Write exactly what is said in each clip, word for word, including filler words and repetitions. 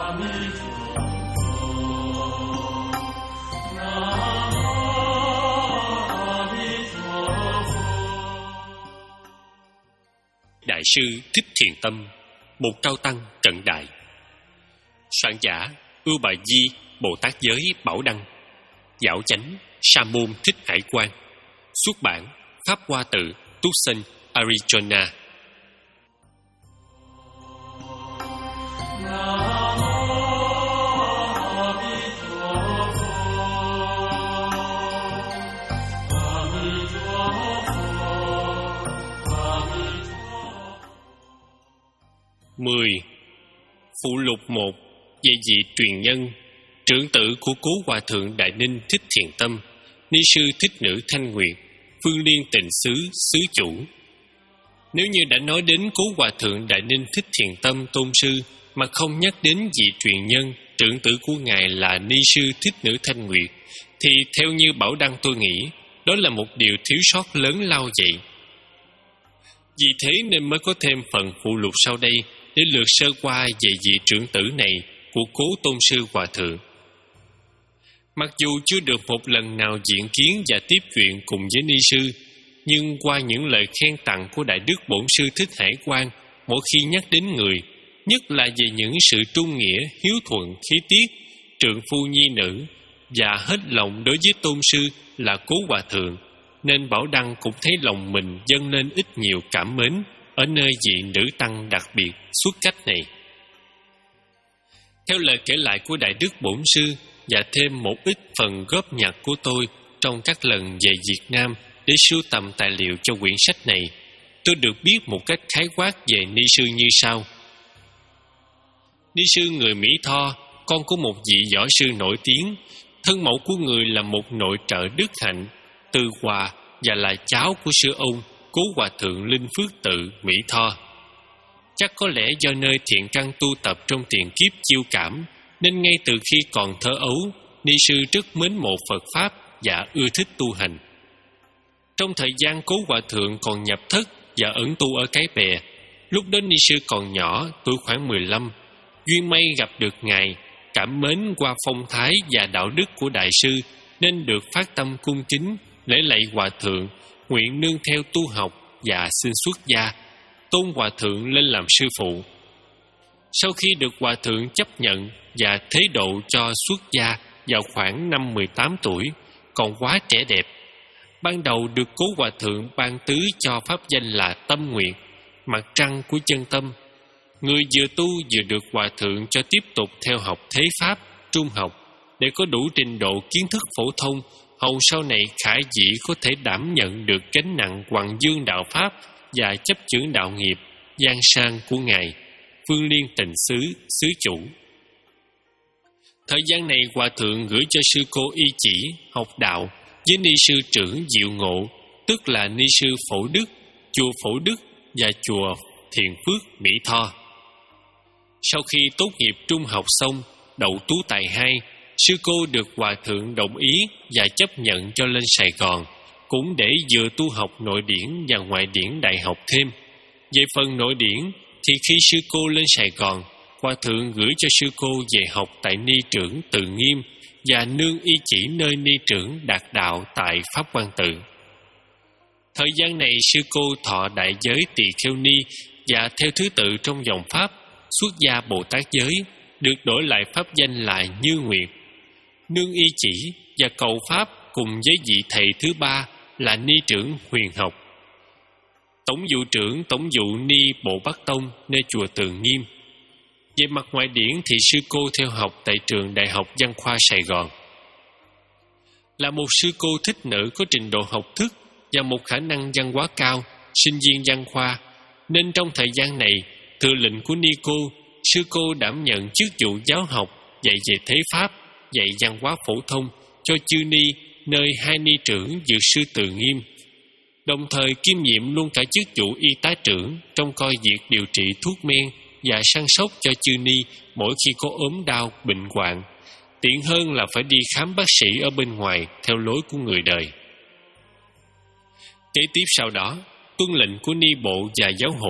Đại sư Thích Thiền Tâm, một cao tăng cận đại. Soạn giả Ưu Bà Di Bồ Tát Giới Bảo Đăng. Giảo chánh Sa môn Thích Hải Quang. Xuất bản Pháp Hoa Tự, Tucson, Arizona. mười. Phụ lục một. Về vị truyền nhân, trưởng tử của Cố Hòa Thượng Đại Ninh Thích Thiền Tâm, ni sư Thích Nữ Thanh Nguyệt, Phương Liên Tịnh Xứ Xứ Chủ. Nếu như đã nói đến Cố Hòa Thượng Đại Ninh Thích Thiền Tâm Tôn Sư mà không nhắc đến vị truyền nhân, trưởng tử của Ngài là ni sư Thích Nữ Thanh Nguyệt, thì theo như Bảo Đăng tôi nghĩ, đó là một điều thiếu sót lớn lao vậy. Vì thế nên mới có thêm phần phụ lục sau đây để lược sơ qua về vị trưởng tử này của Cố Tôn Sư Hòa Thượng. Mặc dù chưa được một lần nào diện kiến và tiếp chuyện cùng với ni sư, nhưng qua những lời khen tặng của Đại Đức Bổn Sư Thích Hải Quang, mỗi khi nhắc đến người, nhất là về những sự trung nghĩa, hiếu thuận, khí tiết, trượng phu nhi nữ và hết lòng đối với Tôn Sư là Cố Hòa Thượng, nên Bảo Đăng cũng thấy lòng mình dâng lên ít nhiều cảm mến ở nơi vị nữ tăng đặc biệt xuất cách này. Theo lời kể lại của Đại Đức Bổn Sư và thêm một ít phần góp nhặt của tôi trong các lần về Việt Nam để sưu tầm tài liệu cho quyển sách này, tôi được biết một cách khái quát về ni sư như sau. Ni sư người Mỹ Tho, con của một vị võ sư nổi tiếng, thân mẫu của người là một nội trợ đức hạnh, Từ Hòa và là cháu của sư ông Cố Hòa Thượng Linh Phước Tự Mỹ Tho. Chắc có lẽ do nơi thiện căn tu tập trong tiền kiếp chiêu cảm, nên ngay từ khi còn thơ ấu, ni sư rất mến mộ Phật Pháp và ưa thích tu hành. Trong thời gian Cố Hòa Thượng còn nhập thất và ẩn tu ở Cái Bè, lúc đó ni sư còn nhỏ, tuổi khoảng mười lăm, duyên may gặp được Ngài, cảm mến qua phong thái và đạo đức của Đại sư, nên được phát tâm cung kính, lễ lạy Hòa Thượng, nguyện nương theo tu học và xin xuất gia, tôn Hòa Thượng lên làm sư phụ. Sau khi được Hòa Thượng chấp nhận và thế độ cho xuất gia vào khoảng năm mười tám tuổi, còn quá trẻ đẹp, ban đầu được Cố Hòa Thượng ban tứ cho pháp danh là Tâm Nguyệt, mặt trăng của chân tâm. Người vừa tu vừa được Hòa Thượng cho tiếp tục theo học thế pháp, trung học, để có đủ trình độ kiến thức phổ thông, hầu sau này khả dĩ có thể đảm nhận được gánh nặng hoằng dương đạo pháp và chấp chưởng đạo nghiệp giang sang của Ngài, Phương Liên Tịnh Xứ Xứ Chủ. Thời gian này Hòa Thượng gửi cho sư cô Y Chỉ học đạo với ni sư trưởng Diệu Ngộ, tức là ni sư Phổ Đức, chùa Phổ Đức và chùa Thiền Phước Mỹ Tho. Sau khi tốt nghiệp trung học xong, đậu tú tài hai, sư cô được Hòa Thượng đồng ý và chấp nhận cho lên Sài Gòn, cũng để vừa tu học nội điển và ngoại điển đại học thêm. Về phần nội điển thì khi sư cô lên Sài Gòn, Hòa Thượng gửi cho sư cô về học tại ni trưởng Từ Nghiêm và nương y chỉ nơi ni trưởng đạt đạo tại Pháp Quan Tự. Thời gian này sư cô thọ đại giới tỳ kheo ni và theo thứ tự trong dòng Pháp xuất gia Bồ Tát giới, được đổi lại pháp danh là Như Nguyệt. Nương y chỉ và cầu Pháp cùng với vị thầy thứ ba là ni trưởng Huyền Học, tổng vụ trưởng tổng vụ ni Bộ Bắc Tông nơi chùa Từ Nghiêm. Về mặt ngoại điển thì sư cô theo học tại trường Đại học Văn khoa Sài Gòn. Là một sư cô thích nữ có trình độ học thức và một khả năng văn hóa cao, sinh viên văn khoa, nên trong thời gian này, thừa lệnh của ni cô, sư cô đảm nhận chức vụ giáo học, dạy về thế pháp, dạy văn hóa phổ thông cho chư ni nơi hai ni trưởng dự sư Từ Nghiêm, đồng thời kiêm nhiệm luôn cả chức vụ y tá trưởng trong coi việc điều trị thuốc men và săn sóc cho chư ni mỗi khi có ốm đau, bệnh hoạn, tiện hơn là phải đi khám bác sĩ ở bên ngoài theo lối của người đời. Kế tiếp sau đó, tuân lệnh của ni bộ và giáo hội,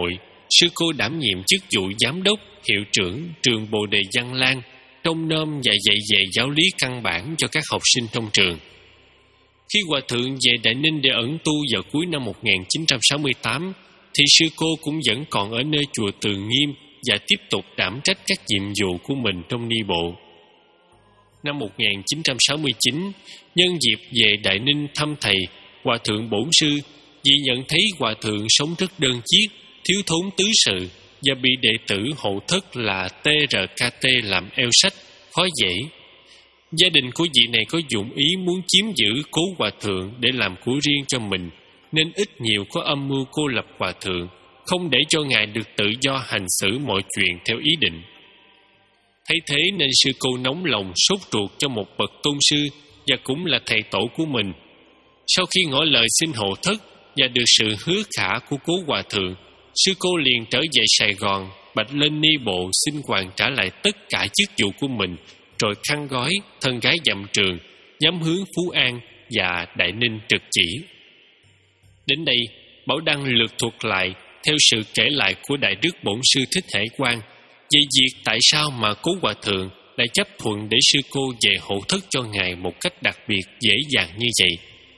sư cô đảm nhiệm chức vụ giám đốc, hiệu trưởng trường Bồ Đề Văn Lang, trông nom và dạy về giáo lý căn bản cho các học sinh trong trường. Khi Hòa thượng về Đại Ninh để ẩn tu vào cuối năm một nghìn chín trăm sáu mươi tám, thì sư cô cũng vẫn còn ở nơi chùa Từ Nghiêm và tiếp tục đảm trách các nhiệm vụ của mình trong ni bộ. Năm một nghìn chín trăm sáu mươi chín, nhân dịp về Đại Ninh thăm thầy, Hòa thượng Bổn Sư, vì nhận thấy Hòa thượng sống rất đơn chiếc, thiếu thốn tứ sự và bị đệ tử hộ thất là tê rờ ca tê làm eo sách, khó dễ. Gia đình của vị này có dụng ý muốn chiếm giữ Cố Hòa thượng để làm của riêng cho mình, nên ít nhiều có âm mưu cô lập Hòa thượng, không để cho ngài được tự do hành xử mọi chuyện theo ý định. Thấy thế nên sư cô nóng lòng sốt ruột cho một bậc tôn sư và cũng là thầy tổ của mình. Sau khi ngỏ lời xin hộ thất và được sự hứa khả của Cố Hòa thượng, sư cô liền trở về Sài Gòn, bạch lên ni bộ xin hoàn trả lại tất cả chức vụ của mình, rồi khăn gói thân gái dặm trường, nhắm hướng Phú An và Đại Ninh trực chỉ. Đến đây, Bảo Đăng lược thuật lại theo sự kể lại của Đại Đức Bổn Sư Thích Hải Quang về việc tại sao mà Cố Hòa thượng lại chấp thuận để sư cô về hộ thất cho ngài một cách đặc biệt dễ dàng như vậy.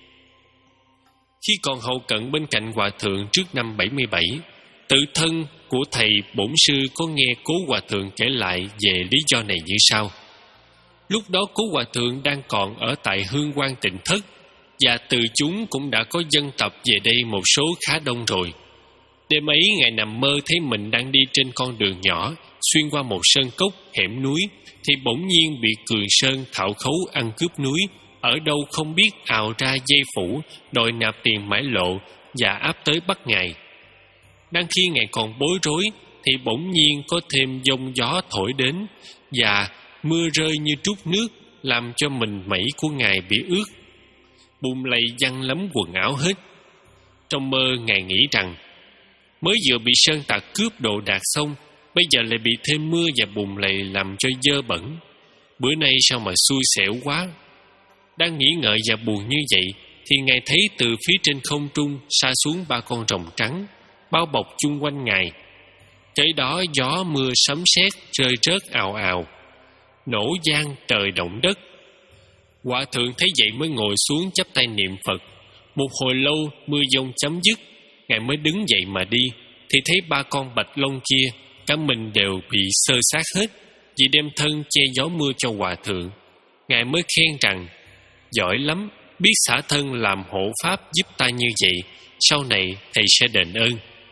Khi còn hậu cận bên cạnh Hòa thượng trước năm bảy mươi bảy, tự thân của thầy Bổn Sư có nghe Cố Hòa thượng kể lại về lý do này như sau. Lúc đó Cố Hòa thượng đang còn ở tại Hương Quang Tịnh Thất, và từ chúng cũng đã có dân tập về đây một số khá đông rồi. Đêm ấy ngài nằm mơ thấy mình đang đi trên con đường nhỏ xuyên qua một sơn cốc hẻm núi, thì bỗng nhiên bị Cường Sơn thạo khấu ăn cướp núi ở đâu không biết ào ra dây phủ đòi nạp tiền mãi lộ và áp tới bắt ngài. Đang khi ngài còn bối rối thì bỗng nhiên có thêm giông gió thổi đến và mưa rơi như trút nước, làm cho mình mẩy của ngài bị ướt, bùn lầy văng lấm quần áo hết. Trong mơ ngài nghĩ rằng mới vừa bị sơn tặc cướp đồ đạc xong, bây giờ lại bị thêm mưa và bùn lầy làm cho dơ bẩn. Bữa nay sao mà xui xẻo quá. Đang nghĩ ngợi và buồn như vậy thì ngài thấy từ phía trên không trung sa xuống ba con rồng trắng bao bọc chung quanh ngài. Kế đó gió mưa sấm sét rơi rớt ào ào, nổ vang trời động đất. Hòa thượng thấy vậy mới ngồi xuống chắp tay niệm Phật. Một hồi lâu mưa giông chấm dứt, ngài mới đứng dậy mà đi, thì thấy ba con bạch long kia cả mình đều bị xơ xác hết vì đem thân che gió mưa cho Hòa thượng. Ngài mới khen rằng giỏi lắm, biết xả thân làm hộ pháp giúp ta như vậy, sau này thầy sẽ đền ơn.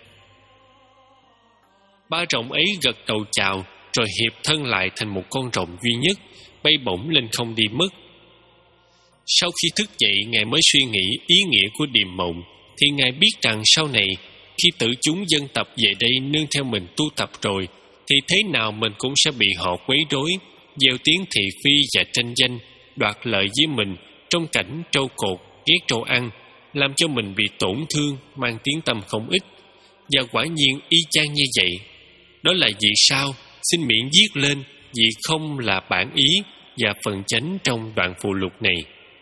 Ba rồng ấy gật đầu chào, rồi hiệp thân lại thành một con rồng duy nhất, bay bổng lên không đi mất. Sau khi thức dậy, ngài mới suy nghĩ ý nghĩa của điềm mộng, thì ngài biết rằng sau này khi tự chúng dân tập về đây nương theo mình tu tập rồi, thì thế nào mình cũng sẽ bị họ quấy rối, gieo tiếng thị phi và tranh danh, đoạt lợi với mình trong cảnh trâu cột ghét trâu ăn, làm cho mình bị tổn thương, mang tiếng tăm không ít. Và quả nhiên y chang như vậy. Đó là vì sao xin miễn viết lên, vì không là bản ý và phần chánh trong đoạn phụ lục này.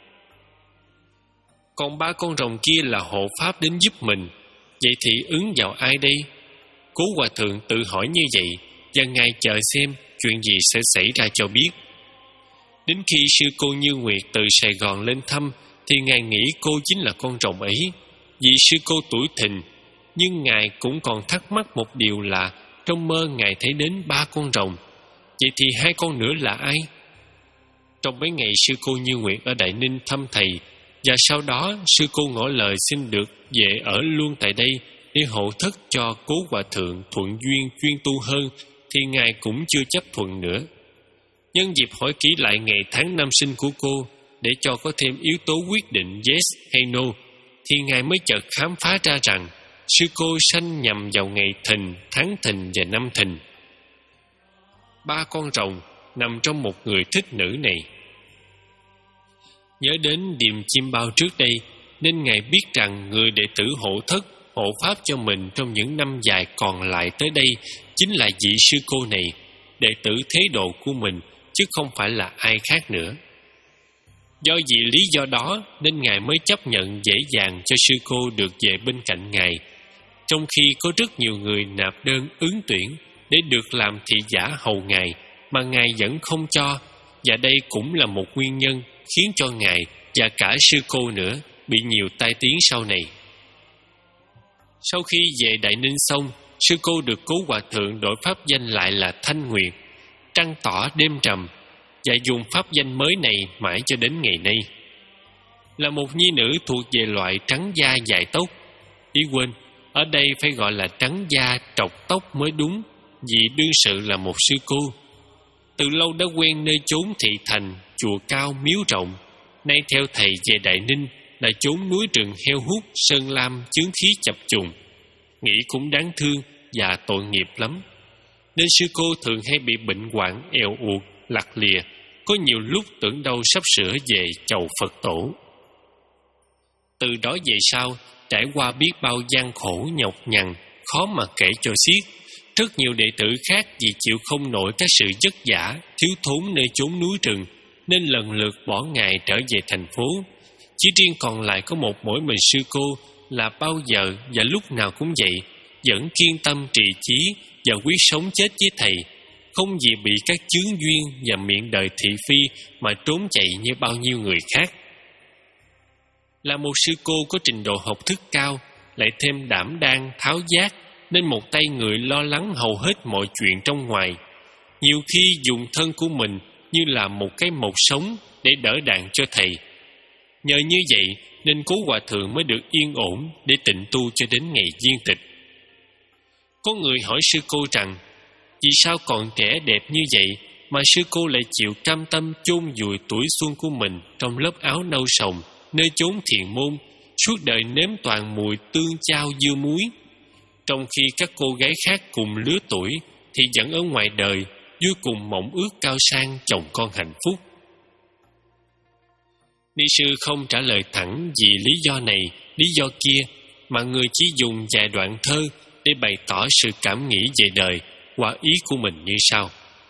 Còn ba con rồng kia là hộ pháp đến giúp mình, vậy thì ứng vào ai đây? Cố Hòa thượng tự hỏi như vậy, và ngài chờ xem chuyện gì sẽ xảy ra cho biết. Đến khi sư cô Như Nguyệt từ Sài Gòn lên thăm, thì ngài nghĩ cô chính là con rồng ấy, vì sư cô tuổi thìn. Nhưng ngài cũng còn thắc mắc một điều là trong mơ ngài thấy đến ba con rồng, vậy thì hai con nữa là ai? Trong mấy ngày sư cô Như Nguyệt ở Đại Ninh thăm thầy, và sau đó sư cô ngỏ lời xin được về ở luôn tại đây để hộ thất cho Cố Hòa thượng thuận duyên chuyên tu hơn, thì ngài cũng chưa chấp thuận nữa. Nhân dịp hỏi kỹ lại ngày tháng năm sinh của cô để cho có thêm yếu tố quyết định yes hay no, thì ngài mới chợt khám phá ra rằng sư cô sanh nhằm vào ngày Thìn, tháng Thìn và năm Thìn. Ba con rồng nằm trong một người thích nữ này. Nhớ đến điềm chim bao trước đây, nên ngài biết rằng người đệ tử hộ thất, hộ pháp cho mình trong những năm dài còn lại tới đây chính là vị sư cô này, đệ tử thế độ của mình, chứ không phải là ai khác nữa. Do vì lý do đó nên ngài mới chấp nhận dễ dàng cho sư cô được về bên cạnh ngài. trong khi có rất nhiều người nạp đơn ứng tuyển để được làm thị giả hầu Ngài mà Ngài vẫn không cho, và đây cũng là một nguyên nhân khiến cho Ngài và cả sư cô nữa bị nhiều tai tiếng sau này. Sau khi về Đại Ninh xong, sư cô được Cố Hòa Thượng đổi pháp danh lại là Thanh Nguyệt, trăng tỏ đêm trầm, và dùng pháp danh mới này mãi cho đến ngày nay. Là một nhi nữ thuộc về loại trắng da dài tóc. Ý quên, ở đây phải gọi là trắng da trọc tóc mới đúng, vì đương sự là một sư cô. Từ lâu đã quen nơi chốn thị thành, chùa cao miếu rộng, nay theo thầy về Đại Ninh là chốn núi rừng heo hút, sơn lam chướng khí chập trùng. Nghĩ cũng đáng thương và tội nghiệp lắm, nên sư cô thường hay bị bệnh hoạn eo uột, lặt lìa, có nhiều lúc tưởng đâu sắp sửa về chầu Phật tổ. Từ đó về sau, trải qua biết bao gian khổ nhọc nhằn, khó mà kể cho xiết. Rất nhiều đệ tử khác vì chịu không nổi các sự vất vả, thiếu thốn nơi chốn núi rừng, nên lần lượt bỏ Ngài trở về thành phố. Chỉ riêng còn lại có một mỗi mình sư cô là bao giờ và lúc nào cũng vậy, vẫn kiên tâm trì chí và quyết sống chết với thầy, không vì bị các chướng duyên và miệng đời thị phi mà trốn chạy như bao nhiêu người khác. Là một sư cô có trình độ học thức cao, lại thêm đảm đang, tháo giác, nên một tay người lo lắng hầu hết mọi chuyện trong ngoài. Nhiều khi dùng thân của mình như là một cái mộc sống để đỡ đạn cho thầy. Nhờ như vậy nên Cố Hòa Thượng mới được yên ổn để tịnh tu cho đến ngày viên tịch. Có người hỏi sư cô rằng, vì sao còn trẻ đẹp như vậy mà sư cô lại chịu cam tâm chôn vùi tuổi xuân của mình trong lớp áo nâu sồng, nơi chốn thiền môn, suốt đời nếm toàn mùi tương chao dưa muối, trong khi các cô gái khác cùng lứa tuổi thì vẫn ở ngoài đời vui cùng mộng ước cao sang chồng con hạnh phúc. Ni sư không trả lời thẳng vì lý do này, lý do kia, mà người chỉ dùng vài đoạn thơ để bày tỏ sự cảm nghĩ về đời qua ý của mình như sau.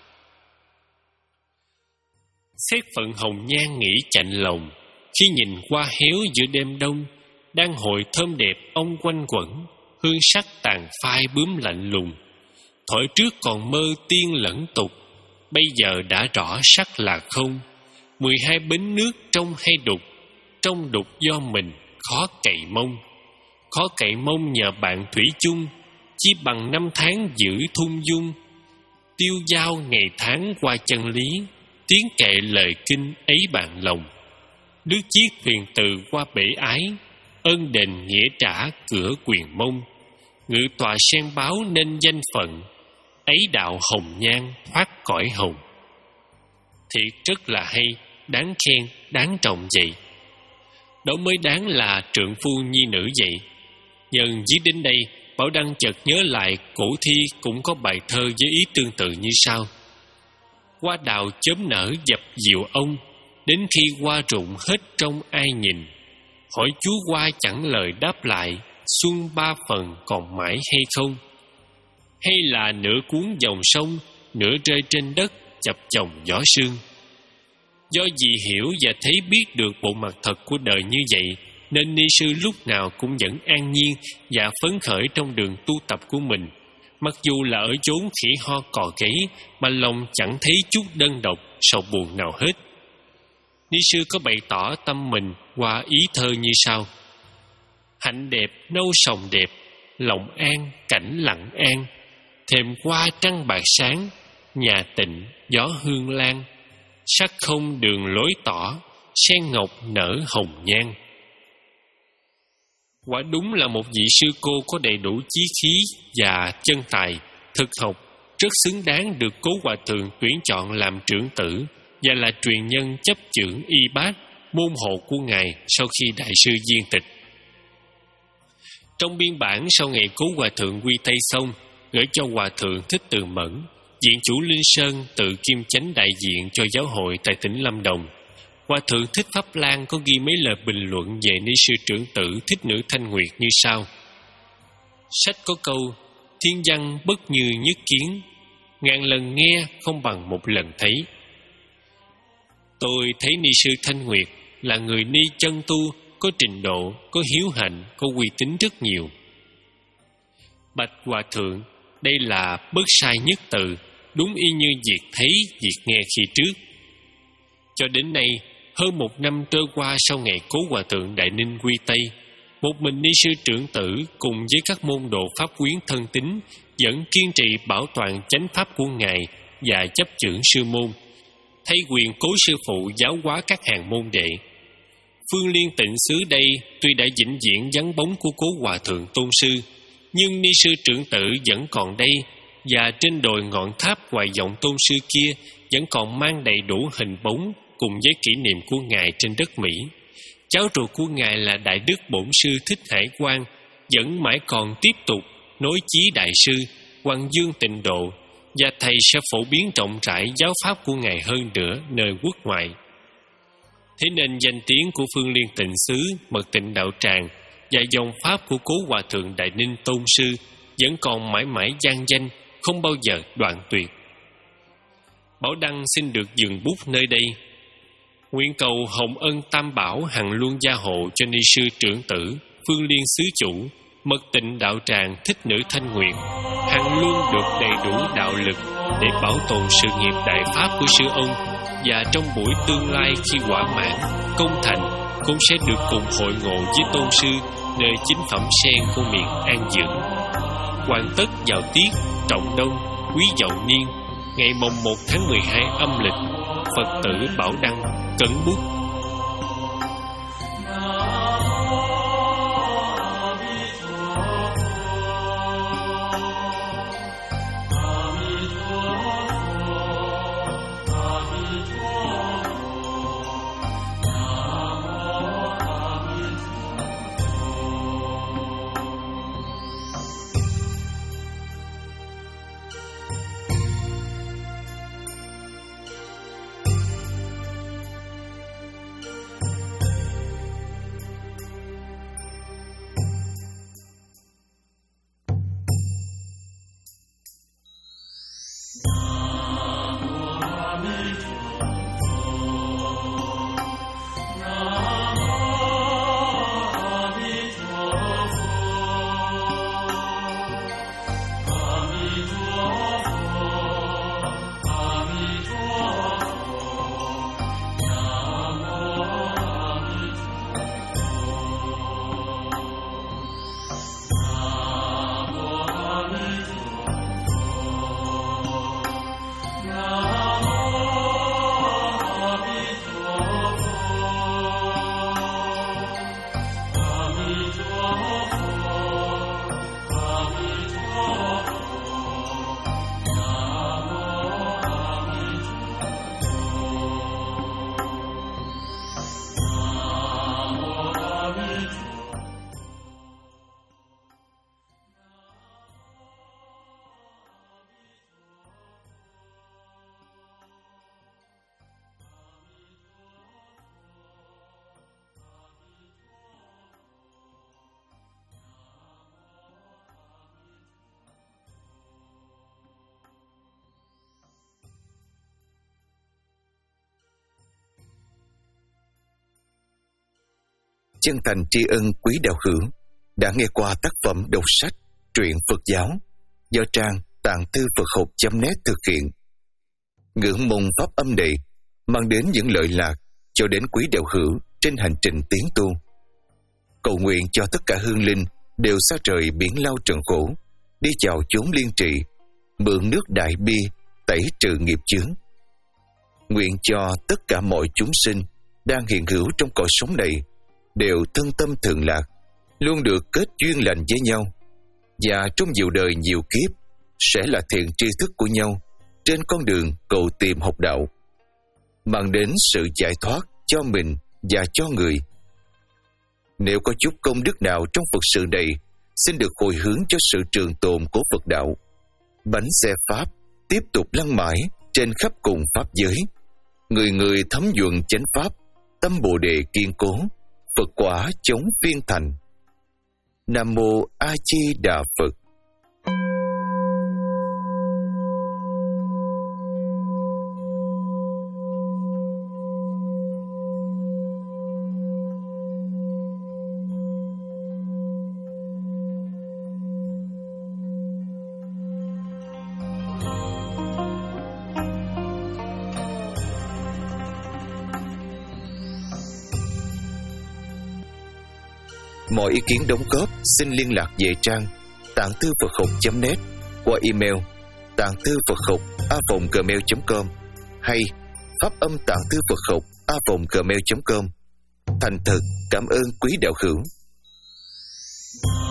Xét phận hồng nhan nghĩ chạnh lòng, khi nhìn qua héo giữa đêm đông, đang hội thơm đẹp ông quanh quẩn, hương sắc tàn phai bướm lạnh lùng. Thổi trước còn mơ tiên lẫn tục, bây giờ đã rõ sắc là không. Mười hai bến nước trong hay đục, trong đục do mình khó cậy mông. Khó cậy mông nhờ bạn thủy chung, chỉ bằng năm tháng giữ thung dung. Tiêu dao ngày tháng qua chân lý, tiếng kệ lời kinh ấy bạn lòng. Nước chiếc thuyền từ qua bể ái, ơn đền nghĩa trả cửa quyền mông. Ngự tòa sen báo nên danh phận, ấy đạo hồng nhan thoát cõi hồng. Thiệt rất là hay, đáng khen, đáng trọng vậy. Đó mới đáng là trượng phu nhi nữ vậy. Nhân viết đến đây, Bảo Đăng chợt nhớ lại cổ thi cũng có bài thơ với ý tương tự như sau. Hoa đào chớm nở dập diệu ông, đến khi hoa rụng hết trong ai nhìn. Hỏi chú hoa chẳng lời đáp lại, xuân ba phần còn mãi hay không? Hay là nửa cuốn dòng sông, nửa rơi trên đất chập chồng gió sương? Do vì hiểu và thấy biết được bộ mặt thật của đời như vậy, nên ni sư lúc nào cũng vẫn an nhiên và phấn khởi trong đường tu tập của mình. Mặc dù là ở chốn khỉ ho cò gáy, mà lòng chẳng thấy chút đơn độc, sầu buồn nào hết. Ni sư có bày tỏ tâm mình qua ý thơ như sau. Hạnh đẹp nâu sòng đẹp, lòng an cảnh lặng an. Thềm qua trăng bạc sáng, nhà tịnh gió hương lan. Sắc không đường lối tỏ, sen ngọc nở hồng nhan. Quả đúng là một vị sư cô có đầy đủ chí khí và chân tài, thực học, rất xứng đáng được Cố Hòa Thượng tuyển chọn làm trưởng tử và là truyền nhân chấp chưởng y bát, môn hộ của Ngài sau khi đại sư viên tịch. Trong biên bản sau ngày Cố Hòa Thượng quy Tây xong, gửi cho Hòa Thượng Thích Từ Mẫn, Viện chủ Linh Sơn tự kiêm chánh đại diện cho giáo hội tại tỉnh Lâm Đồng, Hòa Thượng Thích Pháp Lan có ghi mấy lời bình luận về ni sư trưởng tử Thích Nữ Thanh Nguyệt như sau. Sách có câu, thiên văn bất như nhất kiến, ngàn lần nghe không bằng một lần thấy. Tôi thấy ni sư Thanh Nguyệt là người ni chân tu, có trình độ, có hiếu hạnh, có uy tín rất nhiều. Bạch Hòa Thượng, đây là bớt sai nhất từ, đúng y như việc thấy, việc nghe khi trước. Cho đến nay, hơn một năm trôi qua sau ngày Cố Hòa Thượng Đại Ninh quy Tây, một mình ni sư trưởng tử cùng với các môn đồ pháp quyến thân tín vẫn kiên trì bảo toàn chánh pháp của Ngài và chấp chưởng sư môn, thay quyền Cố sư phụ giáo hóa các hàng môn đệ. Phương Liên Tịnh xứ đây tuy đã vĩnh viễn vắng bóng của Cố Hòa Thượng tôn sư, nhưng ni sư trưởng tử vẫn còn đây, và trên đồi ngọn tháp hoài vọng tôn sư kia vẫn còn mang đầy đủ hình bóng cùng với kỷ niệm của Ngài trên đất Mỹ. Cháu ruột của Ngài là Đại Đức Bổn Sư Thích Hải Quang vẫn mãi còn tiếp tục nối chí Đại sư Hoàng Dương Tịnh Độ, và thầy sẽ phổ biến rộng rãi giáo pháp của Ngài hơn nữa nơi quốc ngoại. Thế nên danh tiếng của Phương Liên Tịnh xứ, Mật Tịnh Đạo Tràng và dòng pháp của Cố Hòa Thượng Đại Ninh tôn sư vẫn còn mãi mãi vang danh, không bao giờ đoạn tuyệt. Bảo Đăng xin được dừng bút nơi đây. Nguyện cầu hồng ân tam bảo hằng luôn gia hộ cho ni sư trưởng tử Phương Liên xứ chủ, Mật Tịnh Đạo Tràng Thích Nữ Thanh Nguyệt hằng luôn được đầy đủ đạo lực để bảo tồn sự nghiệp đại pháp của sư ông, và trong buổi tương lai khi quả mãn công thành cũng sẽ được cùng hội ngộ với tôn sư nơi chính phẩm sen của miền An Dưỡng. Hoàn tất vào tiết Trọng Đông Quý Dậu Niên, ngày mồng một tháng mười hai âm lịch. Phật tử Bảo Đăng cấn bút. Chân thành tri ân quý đạo hữu đã nghe qua tác phẩm đọc sách truyện Phật giáo do trang tạng thư Phật học chấm net thực hiện. Ngưỡng mong pháp âm này mang đến những lợi lạc cho đến quý đạo hữu trên hành trình tiến tu. Cầu nguyện cho tất cả hương linh đều xa rời biển lao trần khổ, đi chào chốn liên trị, mượn nước đại bi tẩy trừ nghiệp chướng. Nguyện cho tất cả mọi chúng sinh đang hiện hữu trong cõi sống này đều thân tâm thường lạc, luôn được kết duyên lành với nhau, và trong nhiều đời nhiều kiếp sẽ là thiện tri thức của nhau trên con đường cầu tìm học đạo, mang đến sự giải thoát cho mình và cho người. Nếu có chút công đức nào trong Phật sự này, xin được hồi hướng cho sự trường tồn của Phật đạo. Bánh xe Pháp tiếp tục lăn mãi trên khắp cùng Pháp giới. Người người thấm nhuận chánh Pháp, tâm Bồ Đề kiên cố, Phật quả chống phiên thành. Nam Mô A Di Đà Phật. Mọi ý kiến đóng góp xin liên lạc về trang tạng thư Phật học chấm net qua email tạng thư Phật học a vòng gmail chấm com hay pháp âm tạng thư Phật học a vòng gmail chấm com. Thành thật cảm ơn quý đạo hữu.